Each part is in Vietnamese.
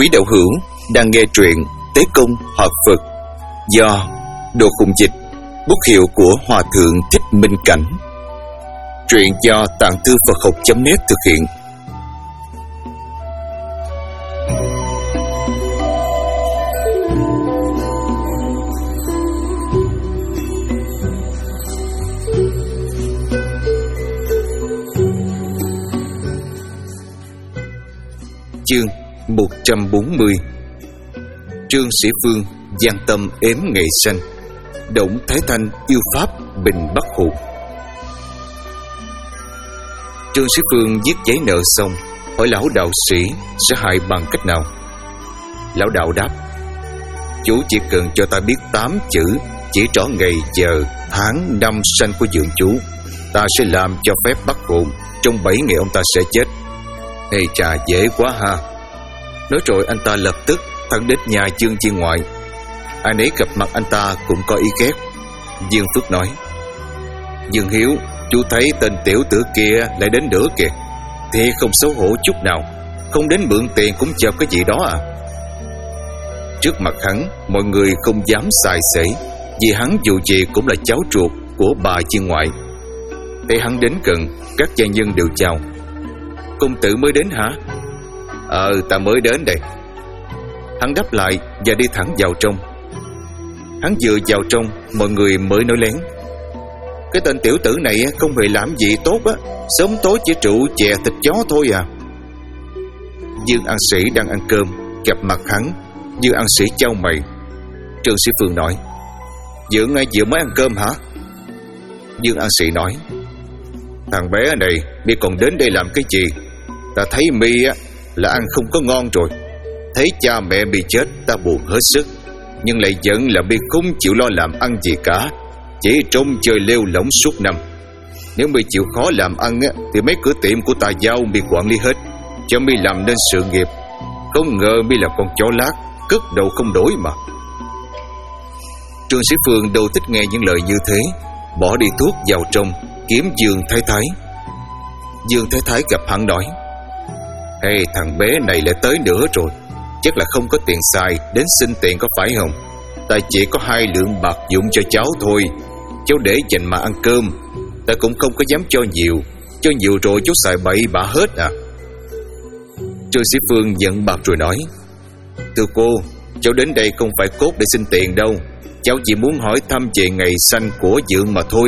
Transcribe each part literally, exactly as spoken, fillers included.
Quý đạo hữu đang nghe truyện Tế Công Họ Phật do Đồ Khùng Dịch, bút hiệu của Hòa Thượng Thích Minh Cảnh. Truyện do Tạng Thư Phật Học chấm net thực hiện. Chương một trăm bốn mươi. Trương Sĩ Phương gian tâm ếm ngày xanh, Đổng Thái Thanh yêu pháp bình Bắc hồn. Trương Sĩ Phương viết giấy nợ xong, hỏi lão đạo sĩ sẽ hại bằng cách nào. Lão đạo đáp: chú chỉ cần cho ta biết tám chữ, chỉ rõ ngày giờ tháng năm sanh của dượng chú, ta sẽ làm cho phép bắt hồn. Trong bảy ngày ông ta sẽ chết. Ê chà, dễ quá ha. Nói rồi anh ta lập tức thẳng đến nhà Dương Viên ngoại. Ai nấy gặp mặt anh ta cũng có ý ghét. Dương Phước nói: Dương Hiếu, chú thấy tên tiểu tử kia lại đến nữa kìa. Thì không xấu hổ chút nào, không đến mượn tiền cũng chờ cái gì đó à. Trước mặt hắn, mọi người không dám xài xể, vì hắn dù gì cũng là cháu ruột của bà Viên ngoại. Thấy hắn đến gần, các gia nhân đều chào. Công tử mới đến hả? Ờ, ta mới đến đây. Hắn đáp lại và đi thẳng vào trong. Hắn vừa vào trong, mọi người mới nói lén: cái tên tiểu tử này không hề làm gì tốt á, sớm tối chỉ rượu chè thịt chó thôi à. Dương An Sĩ đang ăn cơm, gặp mặt hắn. Dương An Sĩ chau mày. Trương Sĩ Phương nói: Dượng ngay vừa mới ăn cơm hả? Dương An Sĩ nói: thằng bé này mi còn đến đây làm cái gì? Ta thấy mi á là ăn không có ngon rồi. Thấy cha mẹ bị chết ta buồn hết sức, nhưng lại giận là mi không chịu lo làm ăn gì cả, chỉ trông chơi lêu lỏng suốt năm. Nếu mi chịu khó làm ăn á, thì mấy cửa tiệm của ta giao mi quản lý hết, cho mi làm nên sự nghiệp. Không ngờ mi là con chó lát, cất đầu không đổi mà. Trương Sĩ Phương đâu thích nghe những lời như thế, bỏ đi thuốc vào trong kiếm Dương Thái Thái. Dương Thái Thái gặp hắn nói: hey, thằng bé này lại tới nữa rồi, chắc là không có tiền xài, đến xin tiền có phải không? Ta chỉ có hai lượng bạc dụng cho cháu thôi, cháu để dành mà ăn cơm. Ta cũng không có dám cho nhiều, cho nhiều rồi cháu xài bậy bạ hết à. Trương Sĩ Phương nhận bạc rồi nói: thưa cô, cháu đến đây không phải cốt để xin tiền đâu, cháu chỉ muốn hỏi thăm về ngày sanh của dượng mà thôi.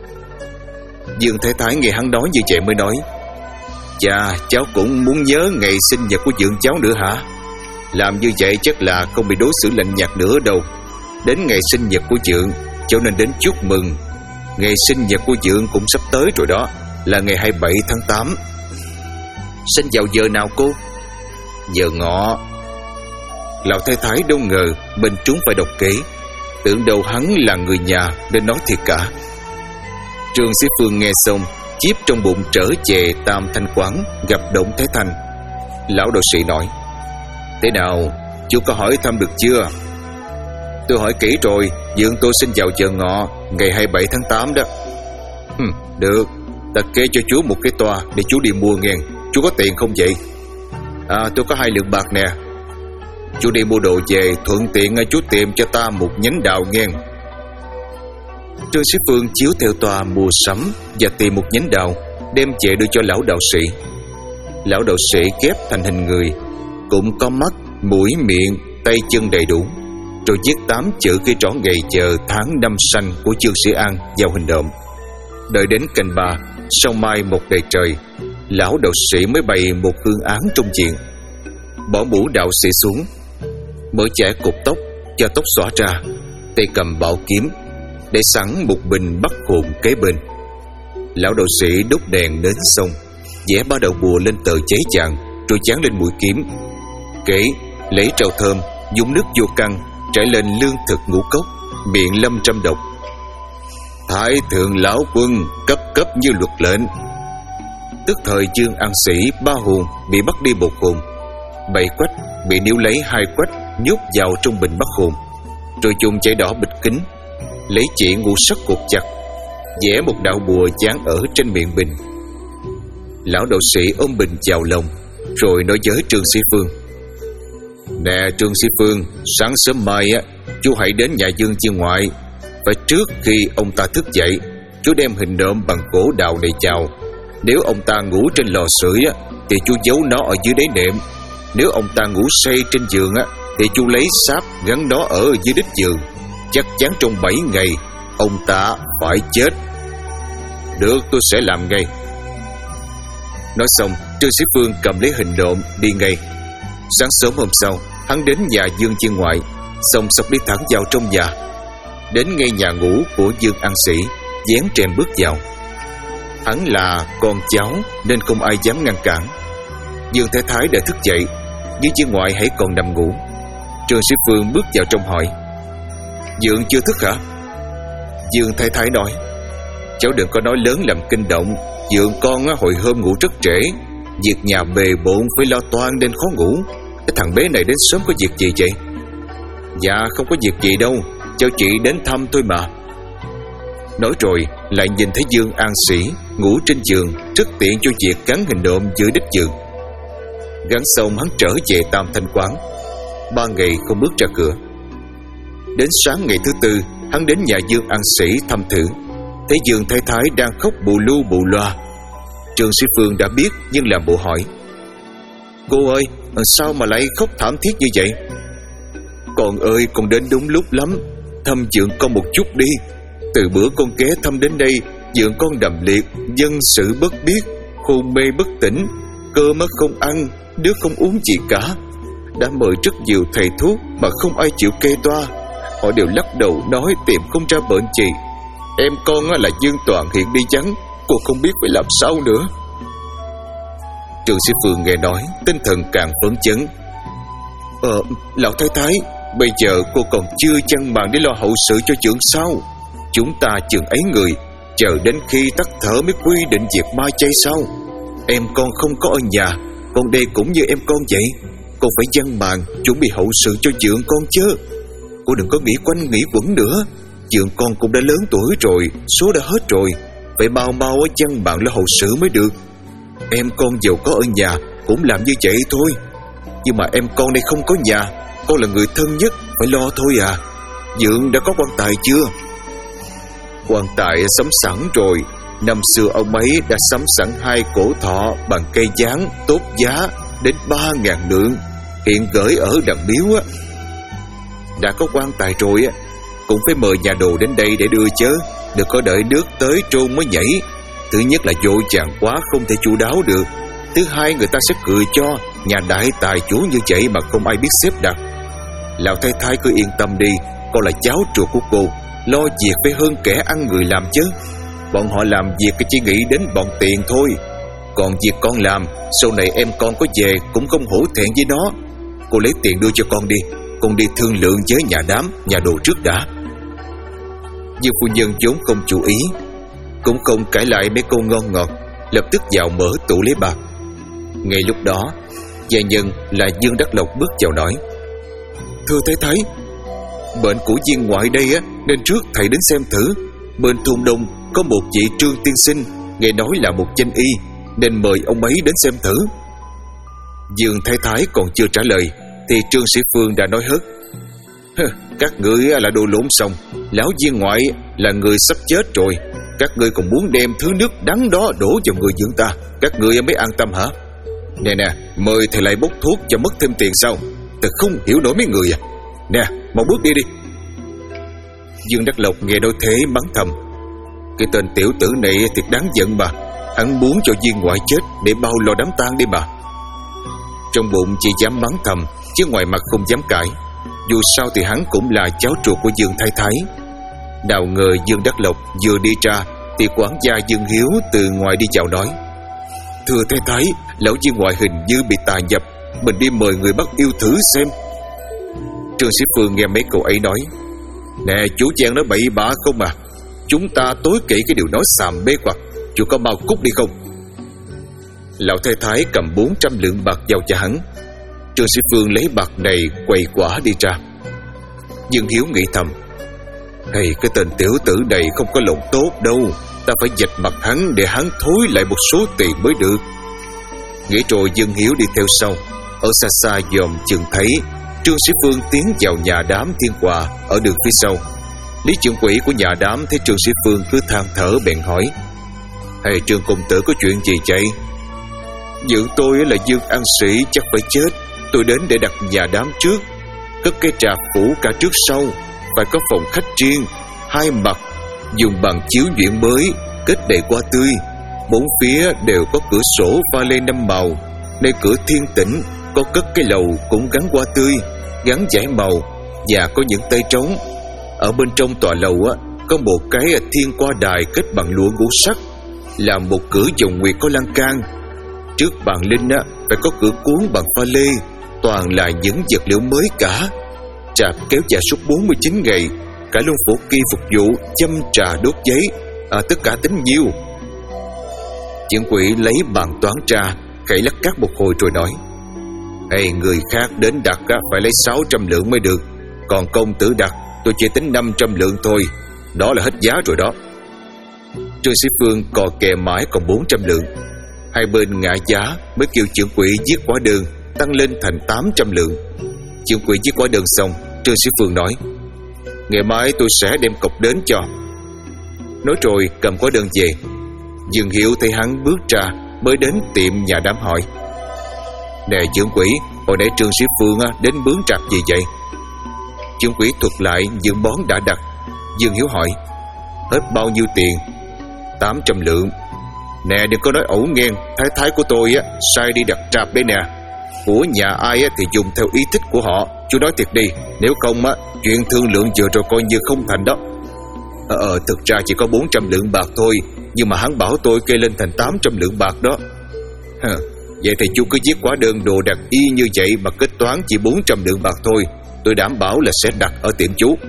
Dương Thái Thái nghe hắn nói như vậy mới nói: chà, cháu cũng muốn nhớ ngày sinh nhật của dượng cháu nữa hả? Làm như vậy chắc là không bị đối xử lạnh nhạt nữa đâu. Đến ngày sinh nhật của dượng, cháu nên đến chúc mừng. Ngày sinh nhật của dượng cũng sắp tới rồi đó, là ngày hai mươi bảy tháng tám. Sinh vào giờ nào cô? Giờ ngọ. Lão Thái Thái đâu ngờ bên chúng phải độc kế, tưởng đâu hắn là người nhà nên nói thiệt cả. Trương Sĩ Phương nghe xong, chiếp trong bụng trở về Tam Thanh Quán gặp Đổng Thái Thanh. Lão đạo sĩ nói: thế nào, chú có hỏi thăm được chưa? Tôi hỏi kỹ rồi, dượng tôi xin vào giờ ngọ, ngày hai mươi bảy tháng tám đó. Hừm, được, ta kê cho chú một cái toa để chú đi mua nghe. Chú có tiền không vậy? À, tôi có hai lượng bạc nè. Chú đi mua đồ về, thuận tiện chú tìm cho ta một nhánh đào nghe. Trương Sĩ Phương chiếu theo toa mua sắm và tìm một nhánh đào, đem về đưa cho lão đạo sĩ. Lão đạo sĩ ghép thành hình người, cũng có mắt, mũi, miệng, tay chân đầy đủ, rồi viết tám chữ ghi rõ ngày giờ tháng năm sanh của Dương Sĩ An vào hình độm. Đợi đến canh ba, sau mai một đầy trời, lão đạo sĩ mới bày một hương án trong viện. Bỏ mũ đạo sĩ xuống, mở chẻ cột tóc, cho tóc xõa ra, tay cầm bảo kiếm, để sẵn một bình bắt hồn kế bên. Lão đạo sĩ đốt đèn đến xong, vẽ ba đầu bùa lên tờ giấy chàng, rồi dán lên mũi kiếm. Kể lấy trầu thơm, dùng nước vô căn, trải lên lương thực ngũ cốc, miệng lâm trăm độc: Thái thượng lão quân cấp cấp như luật lệnh. Tức thời Dương An Sĩ ba hồn bị bắt đi một hồn, bảy quách bị níu lấy hai quách nhốt vào trong bình bắt hồn, rồi dùng chải đỏ bịt kín, lấy chỉ ngũ sắc cột chặt, vẽ một đạo bùa dán ở trên miệng bình. Lão đạo sĩ ôm bình vào lòng, rồi nói với Trương Sĩ Phương: Nè Trương Sĩ Phương, sáng sớm mai á, chú hãy đến nhà Dương Viên Ngoại. Phải trước khi ông ta thức dậy, chú đem hình nộm bằng gỗ đào này chào. Nếu ông ta ngủ trên lò sưởi á, thì chú giấu nó ở dưới đáy nệm. Nếu ông ta ngủ say trên giường á, thì chú lấy sáp gắn nó ở dưới đít giường. Chắc chắn trong bảy ngày ông ta phải chết. Được, tôi sẽ làm ngay. Nói xong, Trương Sĩ Phương cầm lấy hình nộm đi ngay. Sáng sớm hôm sau, hắn đến nhà Dương Viên Ngoại, xong sọc đi thẳng vào trong nhà. Đến ngay nhà ngủ của Dương An Sĩ, vén rèm bước vào. Hắn là con cháu nên không ai dám ngăn cản. Dương Thái Thái đã thức dậy, Dương Viên Ngoại hãy còn nằm ngủ. Trương Sĩ Phương bước vào trong hỏi: Dương chưa thức hả? Dương Thái Thái nói: Cháu đừng có nói lớn làm kinh động. Dượng con hồi hôm ngủ rất trễ, việc nhà bề bộn phải lo toan nên khó ngủ. Cái thằng bé này đến sớm có việc gì vậy? Dạ không có việc gì đâu, cháu chỉ đến thăm thôi mà. Nói rồi lại nhìn thấy Dương An Sĩ ngủ trên giường, rất tiện cho việc gắn hình nộm dưới đít giường. Gắn xong hắn trở về Tam Thanh Quán. Ba ngày không bước ra cửa. Đến sáng ngày thứ tư, hắn đến nhà Dương An Sĩ thăm thử. Thấy Dương Thái Thái đang khóc bù lu bù loa. Trương Sĩ Phương đã biết nhưng làm bộ hỏi: Cô ơi, sao mà lại khóc thảm thiết như vậy? Con ơi, con đến đúng lúc lắm. Thăm Dượng con một chút đi. Từ bữa con ghé thăm đến đây, Dượng con đầm liệt, dân sự bất biết, hôn mê bất tỉnh, cơm không ăn, nước không uống gì cả. Đã mời rất nhiều thầy thuốc mà không ai chịu kê toa. Họ đều lắc đầu nói tìm không ra bệnh gì. Em con là Dương Toàn hiện đi vắng, cô không biết phải làm sao nữa. Trương Sĩ Phương nghe nói, tinh thần càng phấn chấn. Ờ, lão Thái Thái, bây giờ cô còn chưa chăn màn để lo hậu sự cho Dượng sao? Chúng ta chừng ấy người, chờ đến khi tắt thở mới quy định việc mai chay sao? Em con không có ở nhà, con đây cũng như em con vậy. Con phải chăn màn chuẩn bị hậu sự cho Dượng con chứ. Cô đừng có nghĩ quanh nghĩ quẩn nữa. Dượng con cũng đã lớn tuổi rồi, số đã hết rồi, phải mau mau ở chăn bạn lo hậu sự mới được. Em con giàu có ở nhà cũng làm như vậy thôi. Nhưng mà em con đây không có nhà, con là người thân nhất, phải lo thôi à. Dượng đã có quan tài chưa? Quan tài sắm sẵn rồi. Năm xưa ông ấy đã sắm sẵn hai cổ thọ bằng cây giáng tốt giá đến ba ngàn lượng, hiện gửi ở đằng miếu á. Đã có quan tài rồi á, cũng phải mời nhà đồ đến đây để đưa chớ. Đừng có đợi nước tới trôn mới nhảy. Thứ nhất là vội vàng quá không thể chu đáo được. Thứ hai, người ta sẽ cười cho nhà đại tài chủ như vậy mà không ai biết xếp đặt. Lão Thái Thái cứ yên tâm đi, con là cháu ruột của cô, lo việc phải hơn kẻ ăn người làm chứ. Bọn họ làm việc chỉ nghĩ đến bọn tiền thôi. Còn việc con làm, sau này em con có về cũng không hổ thẹn với nó. Cô lấy tiền đưa cho con đi, con đi thương lượng với nhà đám, nhà đồ trước đã. Dương phu nhân vốn không chú ý, cũng không cãi lại mấy câu ngon ngọt, lập tức vào mở tủ lấy bạc. Ngay lúc đó, gia nhân là Dương Đắc Lộc bước vào nói: Thưa Thái Thái, bệnh của Viên Ngoại đây á, nên trước thầy đến xem thử. Bên thôn đông có một vị Trương tiên sinh, nghe nói là một danh y, nên mời ông ấy đến xem thử. Dương Thái Thái còn chưa trả lời thì Trương Sĩ Phương đã nói hớt: Các ngươi là đồ lộn xồng. Lão Viên Ngoại là người sắp chết rồi, các ngươi còn muốn đem thứ nước đắng đó đổ vào người dưỡng ta, các ngươi mới an tâm hả? Nè nè, mời thầy lại bốc thuốc cho mất thêm tiền sao? Thật không hiểu nổi mấy người à. Nè, mau bước đi đi. Dương Đắc Lộc nghe nói thế mắng thầm: Cái tên tiểu tử này thiệt đáng giận mà. Hắn muốn cho Viên Ngoại chết để bao lo đám tang đi mà. Trong bụng chỉ dám mắng thầm, chứ ngoài mặt không dám cãi. Dù sao thì hắn cũng là cháu ruột của Dương Thái Thái. Nào ngờ Dương Đắc Lộc vừa đi ra thì quản gia Dương Hiếu từ ngoài đi chào nói: Thưa Thái Thái, lão Viên Ngoại hình như bị tà nhập, mình đi mời người bắt yêu thử xem. Trương Sĩ Phương nghe mấy câu ấy nói: Nè, chú Giang nói bậy bạ không à? Chúng ta tối kỵ cái điều nói xàm bê quặt. Chú có bao cút đi không? Lão Thái Thái cầm bốn trăm lượng bạc giao cho hắn. Trương Sĩ Phương lấy bạc này quầy quả đi ra. Dương Hiếu nghĩ thầm: Hey, cái tên tiểu tử này không có lòng tốt đâu, ta phải vạch mặt hắn để hắn thối lại một số tiền mới được. Nghĩ rồi Dương Hiếu đi theo sau. Ở xa xa dòm chừng thấy Trương Sĩ Phương tiến vào nhà đám Thiên Hòa ở đường phía sau. Lý trưởng quỹ của nhà đám thấy Trương Sĩ Phương cứ than thở bèn hỏi: "Hay Trương công tử có chuyện gì vậy?" "Dưỡng tôi là Dương An Sĩ chắc phải chết. Tôi đến để đặt nhà đám trước, cất cái trà phủ cả trước sau, phải có phòng khách riêng, hai mặt dùng bằng chiếu nhuyễn mới, kết đầy hoa tươi, bốn phía đều có cửa sổ pha lê năm màu. Nơi cửa thiên tĩnh có cất cái lầu cũng gắn hoa tươi, gắn dải màu và có những tay trống. Ở bên trong tòa lầu á có một cái thiên qua đài kết bằng lụa ngũ sắc, làm một cửa dòng nguyệt có lan can. Trước bàn linh á phải có cửa cuốn bằng pha lê, toàn là những vật liệu mới cả. Trà kéo dài suốt bốn mươi chín ngày, cả luôn phổ kỳ phục vụ châm trà đốt giấy, à, tất cả tính nhiêu?" Trưởng quỹ lấy bàn toán ra, khẩy lắc cắt một hồi rồi nói: "Ê, người khác đến đặt á, phải lấy sáu trăm lượng mới được, còn công tử đặt tôi chỉ tính năm trăm lượng thôi, đó là hết giá rồi đó." Trương Sĩ Phương cò kè mãi còn bốn trăm lượng. Hai bên ngã giá mới kêu trưởng quỹ viết hóa đơn tăng lên thành tám trăm lượng. Trưởng quỹ viết hóa đơn xong, Trương Sĩ Phương nói: "Ngày mai tôi sẽ đem cọc đến cho." Nói rồi cầm hóa đơn về. Dương Hiểu thấy hắn bước ra mới đến tiệm nhà đám hỏi: "Nè trưởng quỹ, hồi nãy Trương Sĩ Phương đến bướng trạp gì vậy?" Trưởng quỹ thuật lại những món đã đặt. Dương Hiếu hỏi: "Hết bao nhiêu tiền?" Tám trăm lượng. "Nè đừng có nói ẩu nghe, thái thái của tôi á sai đi đặt trạp đây nè. Của nhà ai á thì dùng theo ý thích của họ, chú nói thiệt đi, nếu không á chuyện thương lượng vừa rồi coi như không thành đó." Ờ, ờ thực ra chỉ có bốn trăm lượng bạc thôi, nhưng mà hắn bảo tôi kê lên thành tám trăm lượng bạc đó. Hờ, vậy thì chú cứ viết hóa đơn đồ đặt y như vậy mà kết toán chỉ bốn trăm lượng bạc thôi, tôi đảm bảo là sẽ đặt ở tiệm chú.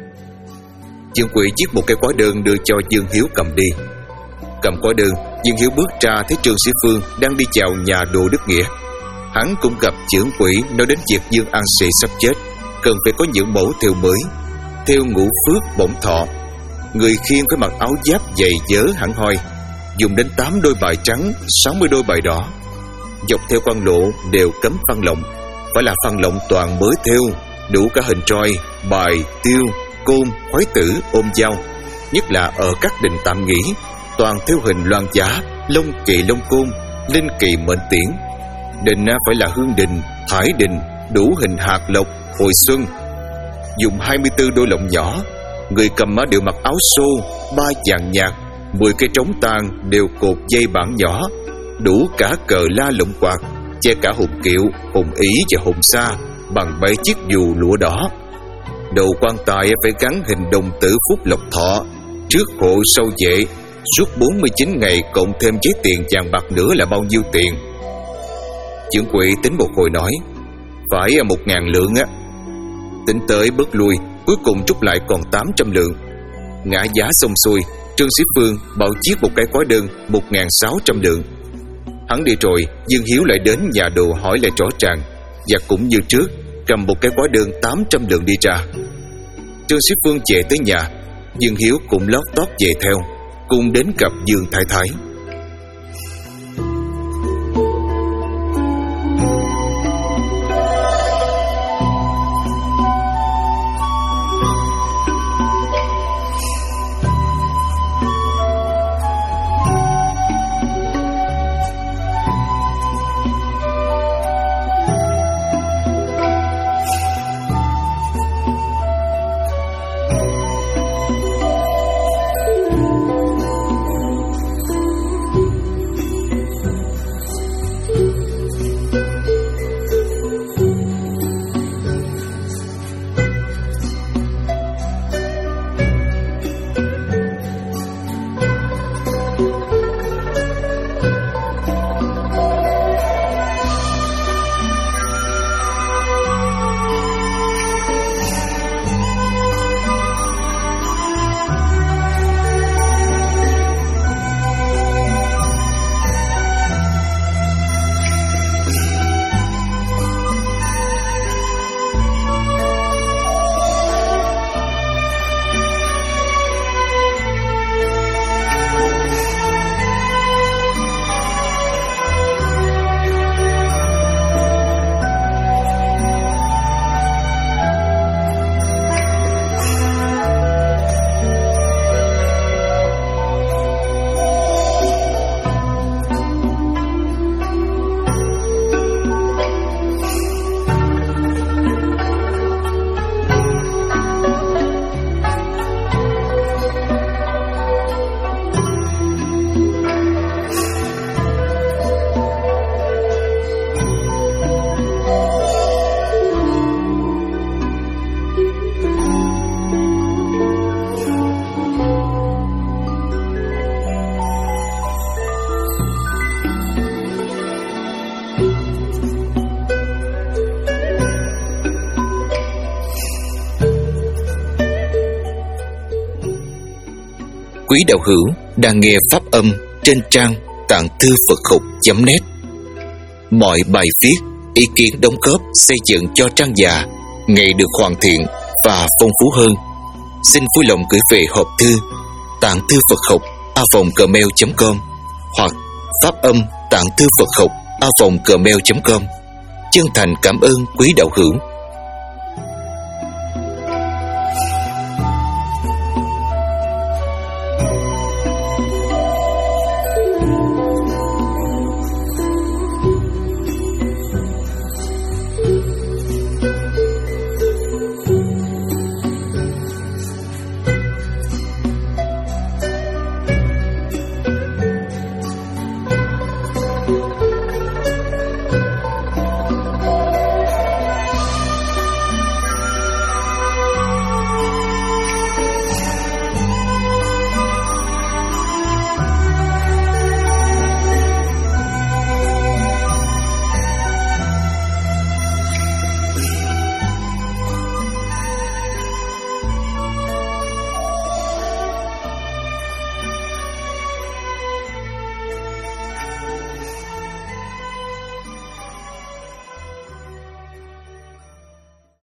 Dương quỹ viết một cái hóa đơn đưa cho Dương Hiếu cầm đi. Cầm hóa đơn, Dương Hiếu bước ra thấy Trương Sĩ Phương đang đi chào nhà đồ Đức Nghĩa. Hắn cũng gặp trưởng quỹ, nói đến việc Dương An Sĩ sắp chết, cần phải có những mẫu thêu mới, thêu ngũ phước bổng thọ. Người khiêng phải mặc áo giáp dày dớ hẳn hoi, dùng đến tám đôi bài trắng, sáu mươi đôi bài đỏ. Dọc theo quan lộ đều cấm phăng lộng, phải là phăng lộng toàn mới thêu, đủ cả hình troi, bài, tiêu, côn, khoái tử, ôm dao. Nhất là ở các đình tạm nghỉ, toàn theo hình loan giá, long kỳ long côn, linh kỳ mệnh tiễn. Đình phải là hương đình, thải đình, đủ hình hạt lộc, hồi xuân. Dùng hai mươi tư đôi lọng nhỏ. Người cầm má đều mặc áo xô, ba vàng nhạt, mười cây trống tàn đều cột dây bản nhỏ, đủ cả cờ la lộng quạt, che cả hùng kiệu, hùng ý và hùng sa bằng bảy chiếc dù lụa đỏ. Đầu quan tài phải gắn hình đồng tử phúc lộc thọ, trước hộ sau vệ. Suốt bốn mươi chín ngày cộng thêm giấy tiền vàng bạc nữa là bao nhiêu tiền? Trưởng quỹ tính một hồi nói: "Phải một ngàn lượng á." Tính tới bớt lui, cuối cùng trút lại còn tám trăm lượng. Ngã giá xong xuôi, Trương Sĩ Phương bảo chiết một cái hóa đơn một ngàn sáu trăm lượng. Hắn đi rồi, Dương Hiếu lại đến nhà đồ hỏi lại rõ ràng, và cũng như trước cầm một cái hóa đơn tám trăm lượng đi ra. Trương Sĩ Phương về tới nhà, Dương Hiếu cũng lót tót về theo, cùng đến gặp Dương Thái Thái. quý đạo hữu đang nghe pháp âm trên trang tạng thư Phật học chấm net. Mọi bài viết, ý kiến đóng góp xây dựng cho trang già ngày được hoàn thiện và phong phú hơn, xin vui lòng gửi về hộp thư tạng thư Phật học a vòng gmail chấm com hoặc pháp âm tạng thư Phật học a vòng gmail chấm com. Chân thành cảm ơn quý đạo hữu.